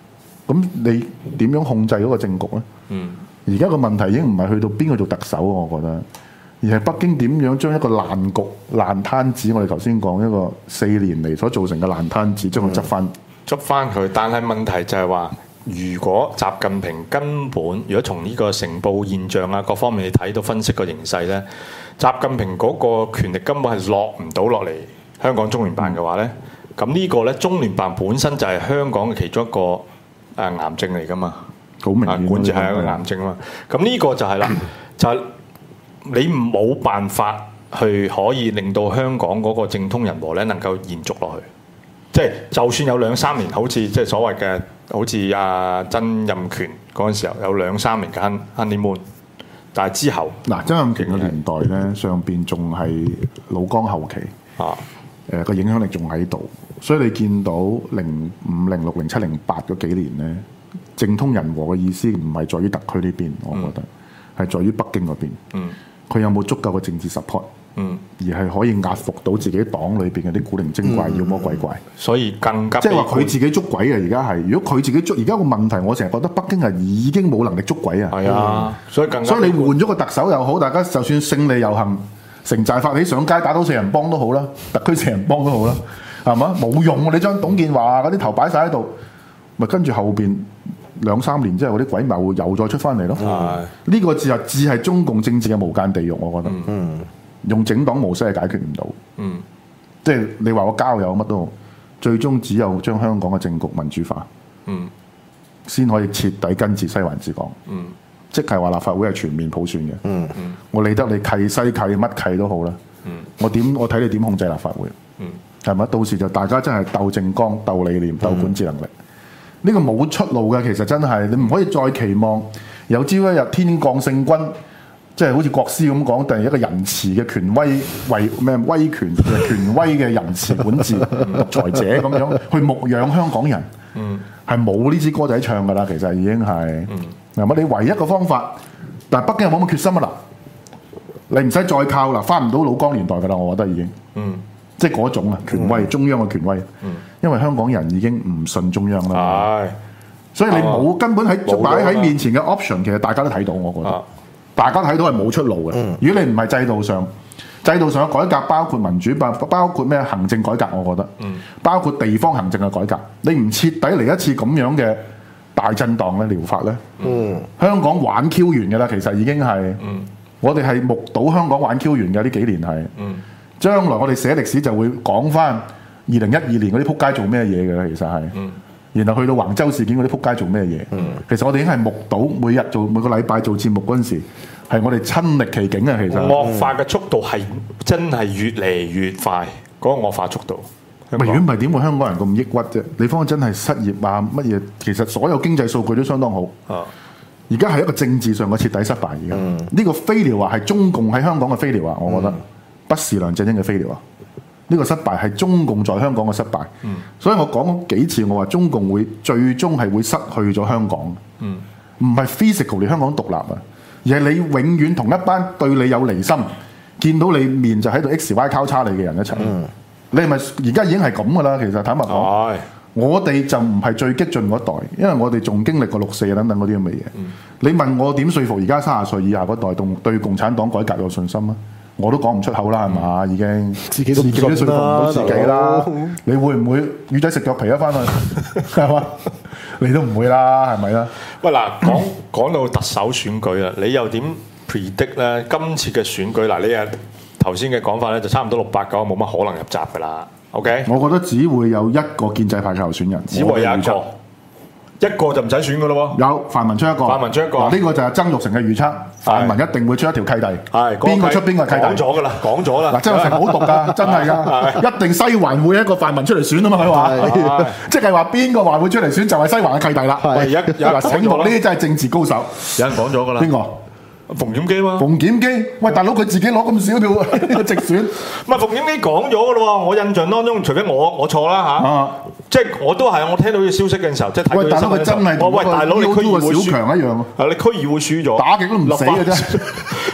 咁你點樣控制嗰個政局咧？ 嗯， 而家個問題已經唔係去到邊個做特首啊，我覺得，而係北京點樣將一個爛局、爛攤子，我哋頭先講一個四年嚟所造成嘅爛攤子，將佢執翻。 捉翻佢，但係問題就係話，如果習近平根本，如果從呢個成報現象啊各方面你睇到分析個形勢呢，習近平嗰個權力根本係落唔到落嚟香港中聯辦嘅話呢，咁呢、嗯、個呢，中聯辦本身就係香港嘅其中一個誒、呃、癌症嚟噶嘛， 好明顯管治係一個癌症啊嘛，咁呢個就係啦，就係你冇辦法去可以令到香港嗰個政通人和呢能夠延續落去。即係就算有兩三年，好似即係所謂嘅，好似阿曾蔭權嗰陣時候有兩三年嘅 honeymoon， 但係之後嗱，曾蔭權嘅年代咧，上邊仲係老江後期啊，誒個、呃、影響力仲喺度，所以你見到零五、零六、零七、零八嗰幾年咧，政通人和嘅意思唔係在於特區呢邊，我覺得係、嗯、在於北京嗰邊。嗯，佢有冇足夠嘅政治 support？嗯，而係可以壓服到自己黨裏邊嘅啲古靈精怪、妖魔鬼怪， 所以更加即係話佢自己捉鬼啊！而家係，如果佢自己捉，而家個問題，我成日覺得北京係已經冇能力捉鬼啊！ 係啊，所以更加所以你換咗個特首又好，大家就算勝利遊行、城寨發起上街打到四人幫都好啦，特區四人幫都好啦，係嘛？冇用啊！你將董建華嗰啲頭擺晒喺度，咪跟住後邊兩三年之後嗰啲鬼咪會又再出翻嚟咯。呢、嗯、個就只係中共政治嘅無間地獄，我覺得。嗯。用整黨模式係解決唔到，嗯，即係你話我交友乜都好，最終只有將香港嘅政局民主化，嗯，先可以徹底根治西環治港，嗯，即係話立法會係全面普選嘅，嗯嗯，我理得你契西契乜契都好啦，嗯，我點我睇你點控制立法會，嗯，係咪？到時就大家真係鬥政綱、鬥理念、鬥管治能力，呢、嗯、個冇出路嘅，其實真係你唔可以再期望有朝一日天降聖君。即係好似國師咁講，定係一個仁慈嘅權威為咩威權嘅權威嘅仁慈管治獨裁者咁樣去牧養香港人，係冇呢支歌仔唱㗎啦。其實已經係嗱，乜、嗯、你唯一嘅方法，但係北京有冇咁決心啊？嗱，你唔使再靠啦，翻唔到老江年代㗎啦。我覺得已經，嗯、即係嗰種啊權威，中央嘅權威，嗯、因為香港人已經唔信中央啦。嗯、所以你冇、嗯、根本喺擺喺面前嘅 option， 其實大家都睇到，我覺得。嗯大家睇到係冇出路嘅。嗯、如果你唔係制度上，制度上嘅改革包括民主，包包括咩行政改革，我覺得，嗯、包括地方行政嘅改革，你唔徹底嚟一次咁樣嘅大震盪咧療法咧，嗯、香港玩 Q 完嘅啦，其實已經係，嗯、我哋係目睹香港玩 Q 完嘅呢幾年係，嗯、將來我哋寫歷史就會講翻二零一二年嗰啲撲街做咩嘢嘅啦，其實係。嗯然後去到橫州事件嗰啲撲街做咩嘢？嗯、其實我哋已經係目睹每日做每個禮拜做節目嗰陣時，係我哋親歷其境啊！其實惡化嘅速度係真係越嚟越快，嗰、嗰個惡化速度。 如果唔係點會香港人咁抑鬱啫？你方真係失業啊乜嘢？其實所有經濟數據都相當好。而家係一個政治上嘅徹底失敗。而家呢個飛療啊，係中共喺香港嘅飛療啊，我覺得、嗯、不是梁振英嘅飛療啊。呢個失敗係中共在香港嘅失敗，嗯、所以我講幾次，我話中共會最終係會失去咗香港，唔係 physical 嚟香港獨立啊，而係你永遠同一班對你有離心，見到你面就喺度 X Y 交叉你嘅人一齊，嗯、你係咪而家已經係咁噶啦？其實坦白講，哎、我哋就唔係最激進嗰代，因為我哋仲經歷過六四等等嗰啲咁嘅嘢。嗯、你問我點說服而家三十歲以下嗰代對對共產黨改革有信心啊？我都講唔出口啦，係嘛？已經自己都自己都說服唔到自己啦。你會唔會魚仔食腳皮啊？翻去係嘛？你都唔會啦，係咪啦？ 喂嗱，講講到特首選舉啦，你又點 predict 咧？今次嘅選舉嗱，你啊頭先嘅講法咧，就差唔多六八九冇乜可能入閘噶啦。OK， 我覺得只會有一個建制派嘅候選人， 只會有一個。一個就唔使選噶咯喎， 有泛民出一個， 泛民出一個， 呢、這個就係曾鈺成嘅預測，泛民一定會出一條契弟，係邊個出邊個契弟？ 講咗噶啦，講咗啦。嗱， 曾鈺成好毒噶，真係噶，一定西環會一個泛民出嚟選啊嘛，佢話，即係話邊個話會出嚟選就係西環嘅契弟啦。係一有醒目呢啲真係政治高手， 有人講咗噶啦。邊個？馮檢基嘛？ 馮檢基，喂大佬佢自己攞咁少票直選， 唔係馮檢基講咗噶咯喎，我印象當中，除非我我錯啦嚇，啊、即係我都係我聽到啲消息嘅時候，即係睇到啲新聞嘅時候，喂大佬你區議會小強一樣啊，係你區議會輸咗， 打極都唔死嘅啫，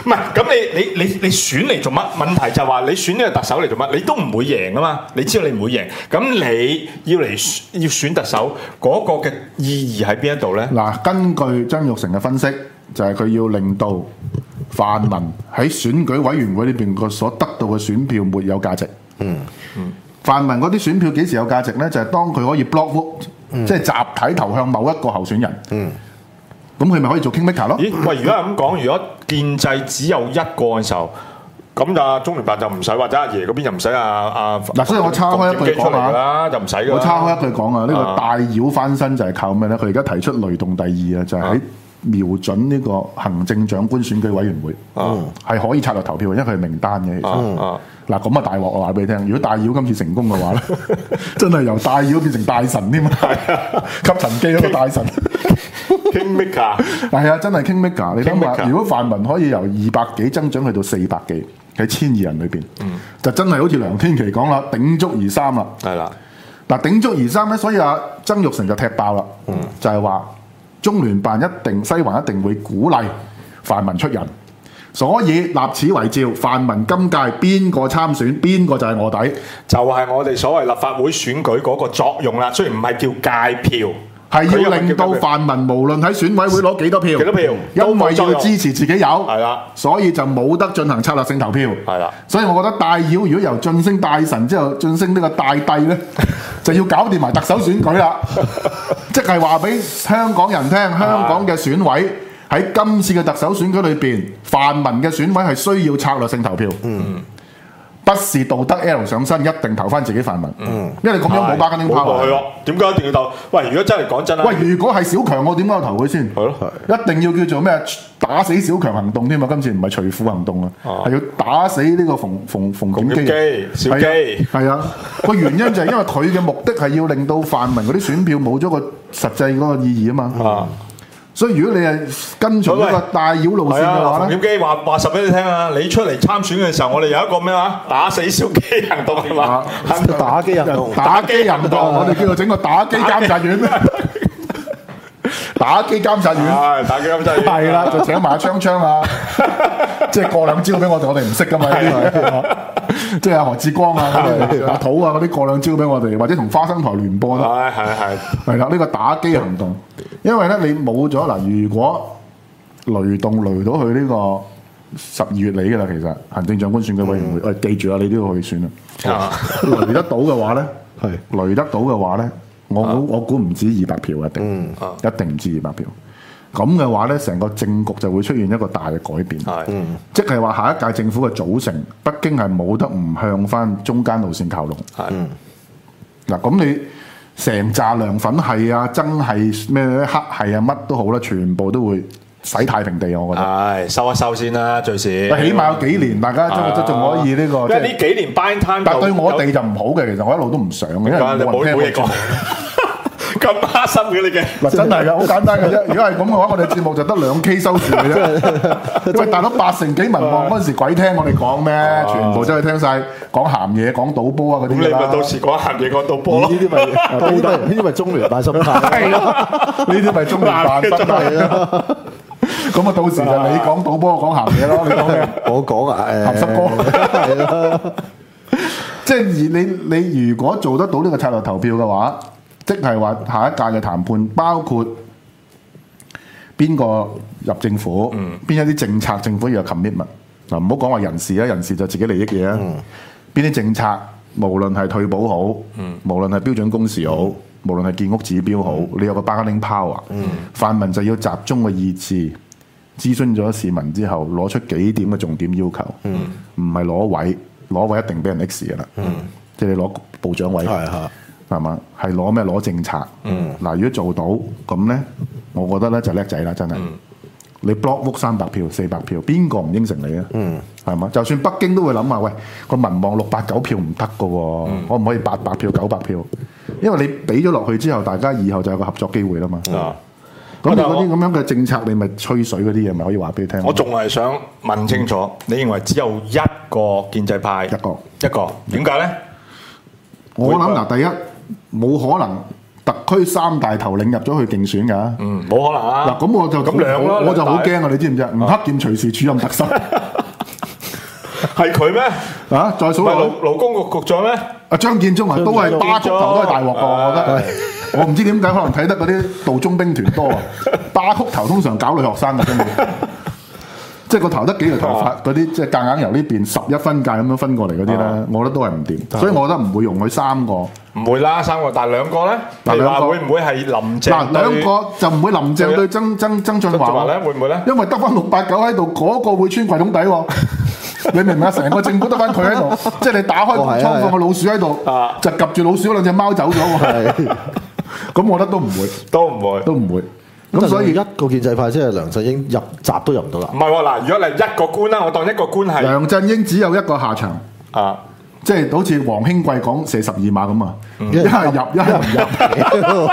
唔係咁，你你你你選嚟做乜？問題就係話你選呢個特首嚟做乜？你都唔會贏啊嘛！你知道你唔會贏，咁你要嚟要選特首嗰個嘅意義喺邊一度咧？ 嗱，根據曾鈺成嘅分析，就係、是、佢要令到泛民喺選舉委員會裏邊個所得到嘅選票沒有價值。嗯嗯，泛民嗰啲選票幾時有價值咧？就係、是、當佢可以 block vote，、嗯、即係集體投向某一個候選人。嗯。咁佢咪可以做 kingmaker 咯？ 咦？喂！如果係咁講，如果建制只有一個嘅時候，咁就中聯辦就唔使，或者阿爺嗰邊就唔使啊啊！ 嗱，所以我岔開一句講啦，就唔使㗎。 我岔開一句講啊，呢、呢個大妖翻身就係靠咩咧？佢而家提出雷動第二啊，就係、是、喺瞄準呢個行政長官選舉委員會，係、嗯、可以策略投票，因為佢係名單嘅。其實。嗯嗯嗱咁啊大鑊我話俾你聽，如果大妖今次成功嘅話咧，真係由大妖變成大神添啊！吸塵機嗰個大神 ，Kingmaker 係啊，真係 Kingmaker。你諗下，如果泛民可以由二百幾增長去到四百幾，喺千二人裏邊，嗯、就真係好似梁天琦講啦，鼎足而三啦。係啦，嗱鼎足而三咧，所以阿曾鈺成就踢爆啦，嗯、就係話中聯辦一定西環一定會鼓勵泛民出人。所以立此為照，泛民今屆邊個參選，邊個就係卧底， 就係我哋所謂立法會選舉嗰個作用啦。雖然唔係叫界票， 係要令到泛民無論喺選委會攞幾多票， 幾多票， 因為要支持自己有， 係啦， 所以就冇得進行策略性投票， 係啦。 所以我覺得大妖如果由晉升大神之後晉升呢個大帝咧，就要搞掂埋特首選舉啦，即係話俾香港人聽，香港嘅選委。喺今次嘅特首選舉裏邊，泛民嘅選委係需要策略性投票，嗯、不是道德 L 上身，一定投翻自己泛民，嗯、因為咁樣冇 bargaining power。 係咯，點解一定要投？喂，如果真係講真啦， 喂，如果係小強，我點解要投佢先？係咯，一定要叫做咩？打死小強行動添啊！今次唔係除褲行動啊，係要打死呢個馮馮馮檢基、 小基。 係啊，個原因就係因為佢嘅目的係要令到泛民嗰啲選票冇咗個實際嗰個意義啊嘛。啊所以如果你係跟從一個大妖路線嘅話咧， 馮檢基話話實俾你聽啊！你出嚟參選嘅時候，我哋有一個咩話打死小基行動係嘛？ 打機行動， 打機行動，我哋叫做整個打機監察院。打機監察院， 係打機監察院， 係啦，就請埋阿昌昌啊，即係過兩招俾我哋，我哋唔識噶嘛呢啲，即係阿何志光啊、阿土啊嗰啲過兩招俾我哋，或者同花生台聯播咯。 係係係， 係啦，呢個打機行動，因為咧你冇咗嗱，如果雷動雷到去呢個十二月尾嘅啦，其實行政長官選舉委員會，喂記住啊，你都要去選啊，雷得到嘅話咧，係雷得到嘅話咧。我估我估唔止二百票一定，嗯啊、一定唔止二百票。咁嘅話咧，成個政局就會出現一個大嘅改變。係，嗯、即係話下一屆政府嘅組成，北京係冇得唔向翻中間路線靠攏。係，嗱咁、嗯、你成紮涼粉係啊、真係咩黑係啊，乜都好啦，全部都會洗太平地，我覺得。係收一收先啦，最少。 起碼有幾年，大家都仲可以呢、呢個。 因為呢幾年 buying time， 但對我哋就唔好嘅。其實我一路都唔想嘅，因為冇人聽我講。 咁黑心嘅你嘅嗱，真係㗎，好簡單嘅啫。如果係咁嘅話，我哋節目就得兩 K 收視嘅啫。喂，大佬八成幾民望嗰陣時，鬼聽我哋講咩？全部真係聽晒講鹹嘢、講賭波啊嗰啲啦。咁你咪到時講鹹嘢、講賭波咯。 呢啲咪呢啲咪呢啲咪中聯辦心態。 係咯，呢啲咪中聯辦心態咯。咁啊，到時就你講賭波，講鹹嘢咯。你講咩？ 我講啊，誒鹹濕歌。係咯。即係而你你如果做得到呢個策略投票嘅話，即係話下一屆嘅談判，包括邊個入政府，邊、嗯、一啲政策政府要有 commitment 嗱，唔好講話人事啊，人事就自己利益嘢啊。邊啲、嗯、政策，無論係退保好，嗯、無論係標準工時好，嗯、無論係建屋指標好，嗯、你有個 bargaining power，、嗯、泛民就要集中個意志，諮詢咗市民之後，攞出幾點嘅重點要求，唔係攞位，攞位一定俾人 X 嘅啦，嗯、即係你攞部長位。嗯嗯係嘛？係攞咩？攞政策。嗯。嗱，如果做到咁咧，我覺得咧就叻仔啦，真係。嗯、你 block vote 三百票、四百票，邊個唔應承你啊？嗯。係嘛？就算北京都會諗下，喂，個民望六百九票唔得噶喎，嗯、可唔可以八百票、九百票？因為你俾咗落去之後，大家以後就有個合作機會啦嘛。啊、嗯。咁你嗰啲咁樣嘅政策，你咪吹水嗰啲嘢，咪可以話俾你聽。 我仲係想問清楚，你認為只有一個建制派？一個。 一個。點解咧？ 我諗嗱，第一。冇可能特區三大頭領入咗去競選㗎。 嗯，冇可能啊！ 嗱，咁我就咁兩咯， 我就好兩大驚啊！你知唔知啊？吳克儉隨時署任特首， 係佢咩？ 啊！再數唔係落勞勞工局局長咩？ 阿張建宗啊，都係巴曲頭都係大鑊㗎，我覺得。我唔知點解，可能睇得嗰啲道中兵團多啊。巴曲頭通常搞女學生嘅，真係。即係個頭得幾條頭髮嗰啲，即係夾硬由呢邊十一分界咁樣分過嚟嗰啲咧，我覺得都係唔掂。所以我覺得唔會容許三個。 唔會啦，三個，但係兩個咧， 嗱兩個會唔會係林鄭？ 嗱兩個就唔會林鄭對曾曾曾俊華咧，會唔會咧？ 因為得翻六八九喺度，嗰個會穿櫃桶底喎。你明唔明啊？成個政府得翻佢喺度，即係你打開個倉放個老鼠喺度，就及住老鼠嗰兩隻貓走咗喎。咁我覺得都唔會， 都唔會， 都唔會。 咁所以一個建制派即係梁振英入閘都入唔到啦。 唔係喎，嗱，如果你一個官啦，我當一個官係梁振英只有一個下場啊， 即係好似黃興貴講射十二碼咁啊，一係入一係唔入，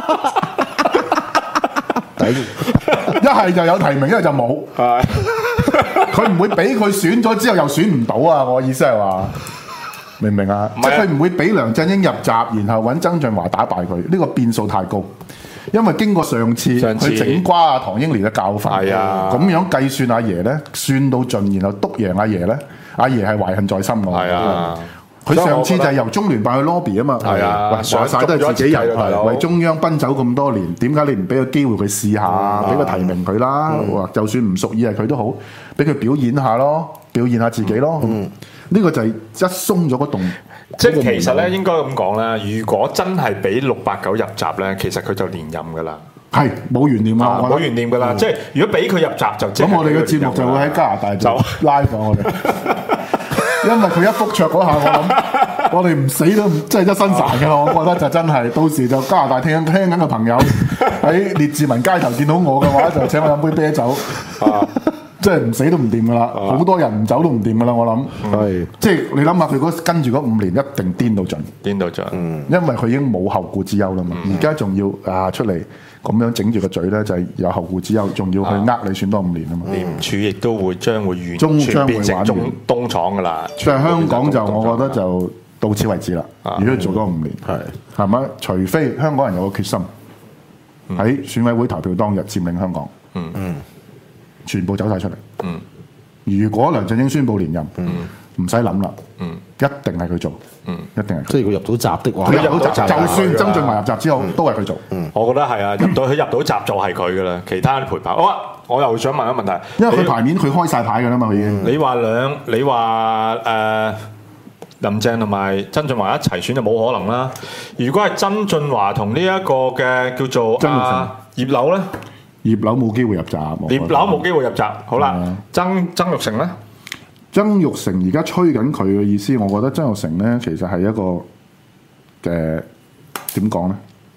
一係就有提名，一係就冇。佢唔會俾佢選咗之後又選唔到啊！我意思係話，明唔明啊？即係佢唔會俾梁振英入閘，然後揾曾俊華打敗佢，呢個變數太高。因為經過上次佢整瓜啊唐英年嘅教訓， 係啊， 咁樣計算阿爺咧，算到盡，然後督贏阿爺咧，阿爺係懷恨在心㗎。 係啊， 佢上次就係由中聯辦去 lobby 啊嘛， 係啊， 話晒都係自己人，為中央奔走咁多年，點解你唔俾個機會佢試下，俾個提名佢啦？話就算唔屬意係佢都好，俾佢表演下咯，表現下自己咯。呢個就係一鬆咗個洞。 即係其實咧，應該咁講啦。如果真係俾六八九入閘咧，其實佢就連任㗎啦。 係冇懸念啊！ 冇懸念㗎啦。即係如果俾佢入閘就咁，我哋嘅節目就會喺加拿大就 live 咗我哋。因為佢一覆桌嗰下，我諗我哋唔死都即係一身殘嘅。我覺得就真係到時就加拿大聽聽緊嘅朋友喺列治文街頭見到我嘅話，就請我飲杯啤酒。啊即係唔死都唔掂噶啦，好、啊、多人唔走都唔掂噶啦，我諗。係、嗯，即係你諗下，佢嗰跟住嗰五年一定癲到盡， 癲到盡。嗯， 因為佢已經冇後顧之憂啦嘛，而家仲要啊出嚟咁樣整住個嘴咧，就係、是、有後顧之憂，仲要去呃你選多五年啊嘛。廉署亦都會將會完終全變成中東廠噶啦。 即係香港就我覺得就到此為止啦。啊、如果做多五年，係係咪？除非香港人有個決心喺、嗯、選委會投票當日佔領香港。嗯嗯。全部走晒出嚟。嗯，如果梁振英宣布連任，唔使諗啦。嗯，一定係佢做。嗯，一定係。即係佢入到閘的話，佢入到閘，就算曾俊華入閘之後，都係佢做。嗯， 我覺得係啊，入到佢入到閘就係佢噶啦，其他陪跑。好啊，我又想問一個問題， 因為佢牌面佢開晒牌噶啦嘛，佢已經。 你話兩，你話誒林鄭同埋曾俊華一齊選就冇可能啦。如果係曾俊華同呢一個嘅叫做啊葉劉咧？ 葉劉冇機會入閘， 葉劉冇機會入閘。好啦，嗯、曾曾鈺成咧， 曾鈺成而家吹緊佢嘅意思，我覺得曾鈺成咧其實係一個嘅點講咧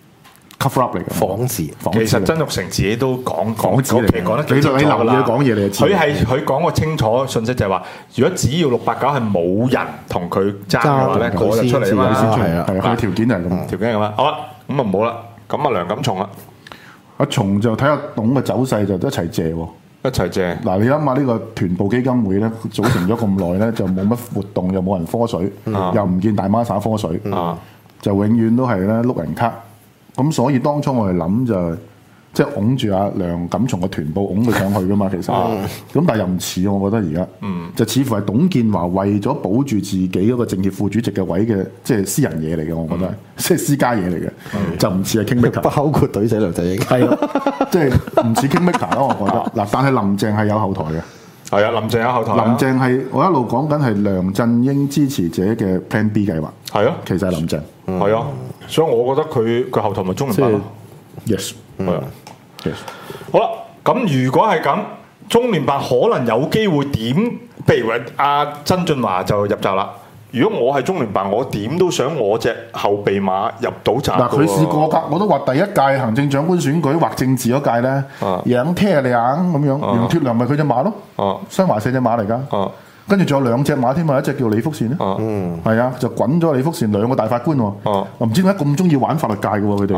cover up 嚟嘅仿字。 其實曾鈺成自己都講講字嚟嘅， 講得幾清楚㗎啦。講嘢你就知。 佢係佢講個清楚信息就係話，如果只要六八九係冇人同佢爭嘅話咧，佢就出嚟嘛。 係啊，係佢條件係咁， 條件係咁啊。好啦，咁啊唔好啦，咁啊梁錦松啦。 阿松就睇下董嘅走勢就一齊借喎， 一齊借。 嗱，你諗下呢個團部基金會咧，組成咗咁耐咧，就冇乜活動，又冇人科水，啊、又唔見大媽灑科水，啊、就永遠都係咧碌人卡。咁所以當初我哋諗就即係擁住阿梁錦松嘅團部擁佢上去噶嘛，其實。咁、啊、但係又唔似，我覺得而家，嗯、就似乎係董建華為咗保住自己嗰個政協副主席嘅位嘅，即係私人嘢嚟嘅，我覺得，即係、嗯、私家嘢嚟嘅，嗯、就唔似係傾 maker， 包括隊仔梁振英， 係咯，即係唔似傾 maker 咯，我覺得。嗱，但係林鄭係有後台嘅， 係啊，林鄭有後台。 林鄭係我一路講緊係梁振英支持者嘅 Plan B 計劃，係啊， 其實係林鄭， 係啊，所以我覺得佢佢後台咪中聯辦 Yes，係啊。 Yes. 好啦，咁如果係咁，中聯辦可能有機會點？譬如話阿曾俊華就入閘啦。如果我係中聯辦，我點都想我隻後備馬入到閘。嗱， 佢試過㗎，我都話第一屆行政長官選舉劃政治嗰屆咧，楊鐵良咁樣，楊鐵良咪佢隻馬咯。哦，新華社隻馬嚟㗎。哦，跟住仲有兩隻馬添啊，一隻叫李福善咧。哦，嗯，係啊，就滾咗李福善兩個大法官喎。哦，唔知點解咁中意玩法律界嘅喎佢哋。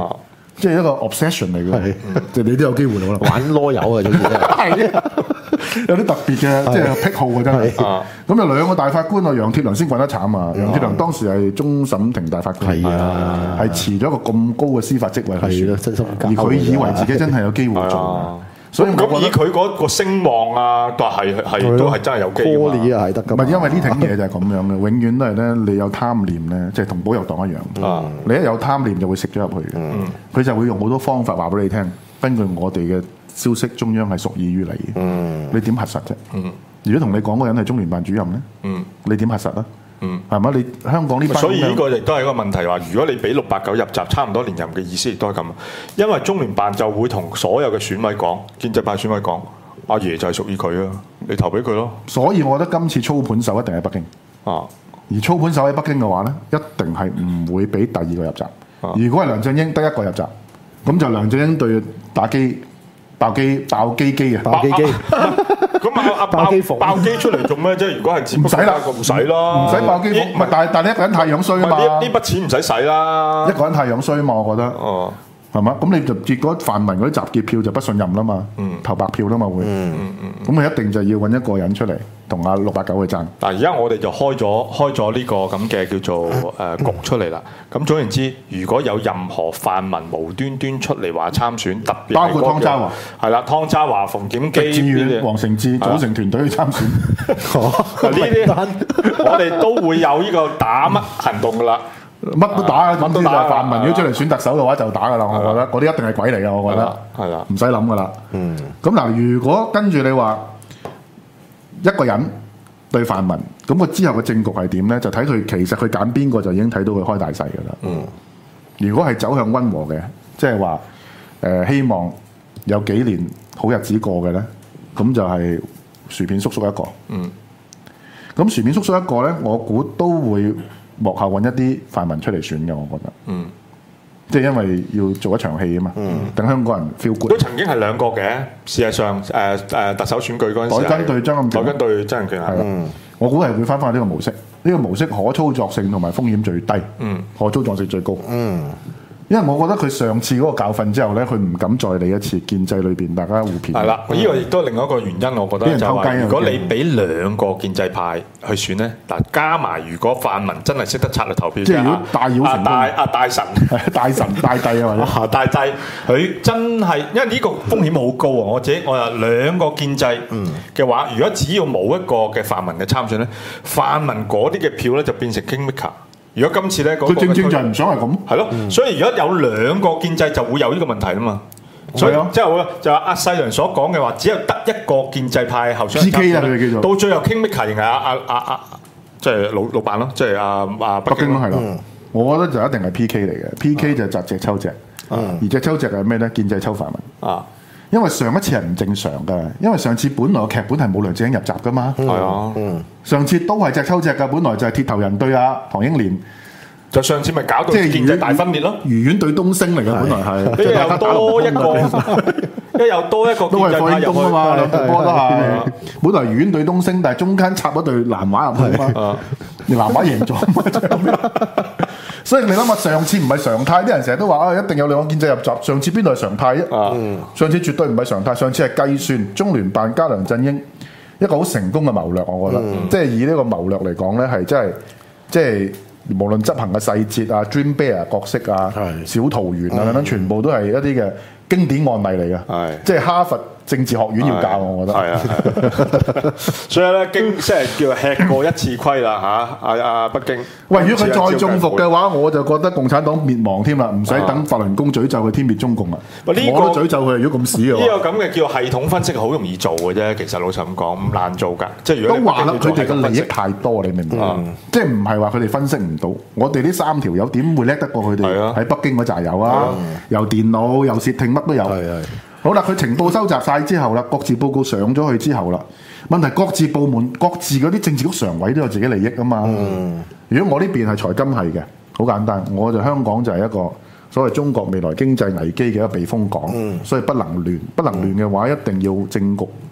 即係一個 obsession 嚟嘅，即係你都有機會咯， 玩囉柚啊，總之真係。 係啊，有啲特別嘅，即係癖好啊，真係。咁有兩個大法官啊，楊鐵良先滾得慘啊！楊鐵良當時係終審庭大法官， 係啊， 係辭咗一個咁高嘅司法職位去係咯，真心而佢以為自己真係有機會做。所以咁以佢嗰個聲望啊，都係係都係真係有機會。 Poly 啊，係得㗎。 唔係因為呢挺嘢就係咁樣嘅，永遠都係咧，你有貪念咧，即係同保佑黨一樣。你一有貪念就會食咗入去嘅。佢就會用好多方法話俾你聽，根據我哋嘅消息，中央係屬意於你。你點核實啫？如果同你講嗰個人係中聯辦主任咧，你點核實啊？嗯，係嘛？你香港呢班， 所以呢個亦都係一個問題話，如果你俾六八九入閘，差唔多連任嘅意思亦都係咁，因為中聯辦就會同所有嘅選委講，建制派選委講，阿爺就係屬於佢啊，你投俾佢咯。 所以我覺得今次操盤手一定係北京啊，而操盤手喺北京嘅話咧，一定係唔會俾第二個入閘。啊、如果係梁振英得一個入閘，咁就梁振英對打機爆機爆機機啊， 爆機機。 咁啊阿爆機爆機出嚟做咩啫？如果係唔使啦， 唔使啦， 唔使爆機房。唔係，但係但係你一個人太樣衰啊嘛。 呢呢筆錢唔使使啦， 一個人太樣衰啊嘛，我覺得。 哦， 係嘛？咁你就結果泛民嗰啲集結票就不信任啦嘛，嗯、投白票啦嘛會。嗯嗯嗯。咁佢一定就要揾一個人出嚟同阿六八九去爭。 但係而家我哋就開咗開咗呢個咁嘅叫做誒、呃、局出嚟啦。咁總言之，如果有任何泛民無端端出嚟話參選，特別包括湯渣華， 係啦，湯渣華、馮檢基、 志遠、黃成智組成團隊去參選。 呢啲我哋都會有呢個打乜行動噶啦。 乜都打，乜都打。泛民如果出嚟選特首嘅話，就打噶啦。我覺得嗰啲一定係鬼嚟嘅，我覺得係啦， 唔使諗噶啦。嗯，咁嗱，如果跟住你話一個人對泛民，咁佢之後嘅政局係點咧？就睇佢其實佢揀邊個就已經睇到佢開大細噶啦。嗯，如果係走向溫和嘅，即係話誒希望有幾年好日子過嘅咧，咁就係薯片叔叔一個。嗯，咁薯片叔叔一個咧，我估都會幕後揾一啲泛民出嚟選嘅，我覺得，嗯，即係因為要做一場戲啊嘛，嗯，等香港人 feel good。 都曾經係兩個嘅，事實上，誒、呃、誒特首選舉嗰陣時， 代根對張代根對曾蔭權係啦， 嗯，我估係會翻返呢個模式，呢、呢個模式可操作性同埋風險最低，嗯，可操作性最高，嗯。因為我覺得佢上次嗰個教訓之後咧，佢唔敢再嚟一次建制裏邊大家互騙。係啦， 呢個亦都另外一個原因，我覺得就係如果你俾兩個建制派去選咧，嗱加埋如果泛民真係識得策略投票， 即係如果大妖成大啊大神、 大神大帝啊，或者大帝，佢真係因為呢個風險好高啊！我自己我話兩個建制嘅話，如果只要冇一個嘅泛民嘅參選咧，泛民嗰啲嘅票咧就變成 kingmaker。如果今次咧， 佢正正就係唔想係咁， 係咯。所以如果有兩個建制就會有呢個問題啦嘛。所以即係我就阿細良所講嘅話，只有得一個建制派候選人 P K 啊，佢哋叫做到最後 kingmaker 仍係阿阿阿阿即係老老闆咯，即係阿阿北京咯，係咯。我覺得就一定係 P K 嚟嘅 ，P K 就係隻抽隻，而隻抽隻係咩咧？建制抽泛民啊。因為上一次係唔正常㗎，因為上次本來個劇本係冇梁振英入閘㗎嘛。係啊，上次都係隻抽隻㗎，本來就係鐵頭人對阿唐英年。 就上次咪搞到即係建制大分裂咯， 愉園對東升嚟㗎，本來係。 跟住又多一個，一又多一個都係霍英東啊嘛，兩隊波都係。本來愉園對東升，但係中間插咗隊南華入去啊嘛，南華贏咗啊嘛。所以你諗下，上次唔係常態，啲人成日都話啊，一定有兩個建制入閘。上次邊度係常態啊？上次絕對唔係常態，上次係計算中聯辦加梁振英一個好成功嘅謀略，我覺得，即係以呢個謀略嚟講咧，係真係即係無論執行嘅細節啊、Dream Bear 角色啊、小桃園啊等等，全部都係一啲嘅經典案例嚟嘅，即係哈佛政治學院要教我，我覺得。係啊， 所以咧，經即係叫吃過一次虧啦嚇，阿阿北京。 喂，如果佢再中伏嘅話，我就覺得共產黨滅亡添啦，唔使等法輪功詛咒佢天滅中共啦。我都詛咒佢，如果咁屎嘅話。 呢個咁嘅叫系統分析好容易做嘅啫，其實老實咁講，唔難做㗎。即係如果都話啦，佢哋嘅利益太多，你明唔明？即係唔係話佢哋分析唔到？我哋呢三條友點會叻得過佢哋喺北京嗰扎友啊？又電腦又竊聽，乜都有。好啦，佢情報收集晒之後啦，各自報告上咗去之後啦，問題各自部門、各自嗰啲政治局常委都有自己利益啊嘛。嗯、如果我呢邊係財金系嘅，好簡單，我就香港就係一個所謂中國未來經濟危機嘅一個避風港，嗯、所以不能亂，不能亂嘅話，一定要政局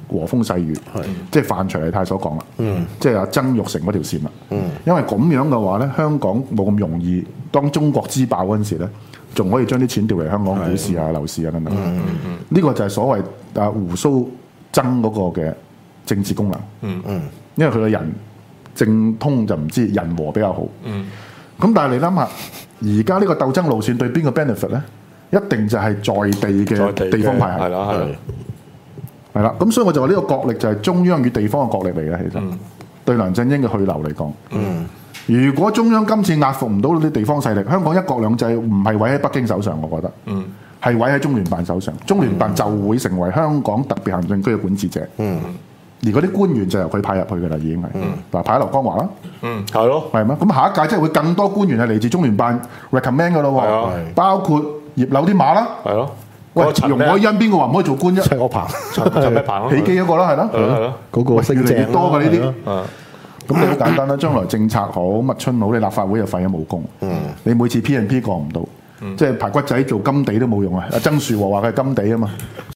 和風細雨，即係范徐麗泰所講啦， 嗯即係阿曾鈺成嗰條線啦。 嗯因為咁樣嘅話咧，香港冇咁容易，當中國之爆嗰陣時咧，仲可以將啲錢調嚟香港股市啊、樓市啊等等。呢個就係所謂啊胡鬚曾嗰個嘅政治功能。 嗯嗯因為佢個人政通就唔知人和比較好。 嗯咁但係你諗下，而家呢個鬥爭路線對邊個 benefit 咧？一定就係在地嘅在地方派系。 係啦係啦， 係啦，咁所以我就話呢個角力就係中央與地方嘅角力嚟嘅，其實、 嗯對梁振英嘅去留嚟講。 嗯如果中央今次壓服唔到啲地方勢力，香港一國兩制唔係委喺北京手上，我覺得嗯係委喺中聯辦手上。中聯辦就會成為香港特別行政區嘅管治者， 嗯而嗰啲官員就由佢派入去㗎啦，已經係嗱、派喺劉江華啦， 嗯，係咯， 係咩？咁下一屆即係會更多官員係嚟自中聯辦 recommend 㗎咯係啊喎，包括葉劉啲馬啦。 係咯。 喂嗰個，陳咩容海恩邊個話唔可以做官啫？ 陳國鵬陳陳咩鵬咯？ 起機嗰個啦，係咯。 係咯係咯， 嗰個喂越嚟越升正多嘅呢啲係咯。 嗯咁你好簡單啦，將來政策好，乜春好，你立法會又廢咗武功。 嗯你每次 P and P 過唔到，即係排骨仔做金地都冇用啊！阿曾樹和話佢係金地啊嘛。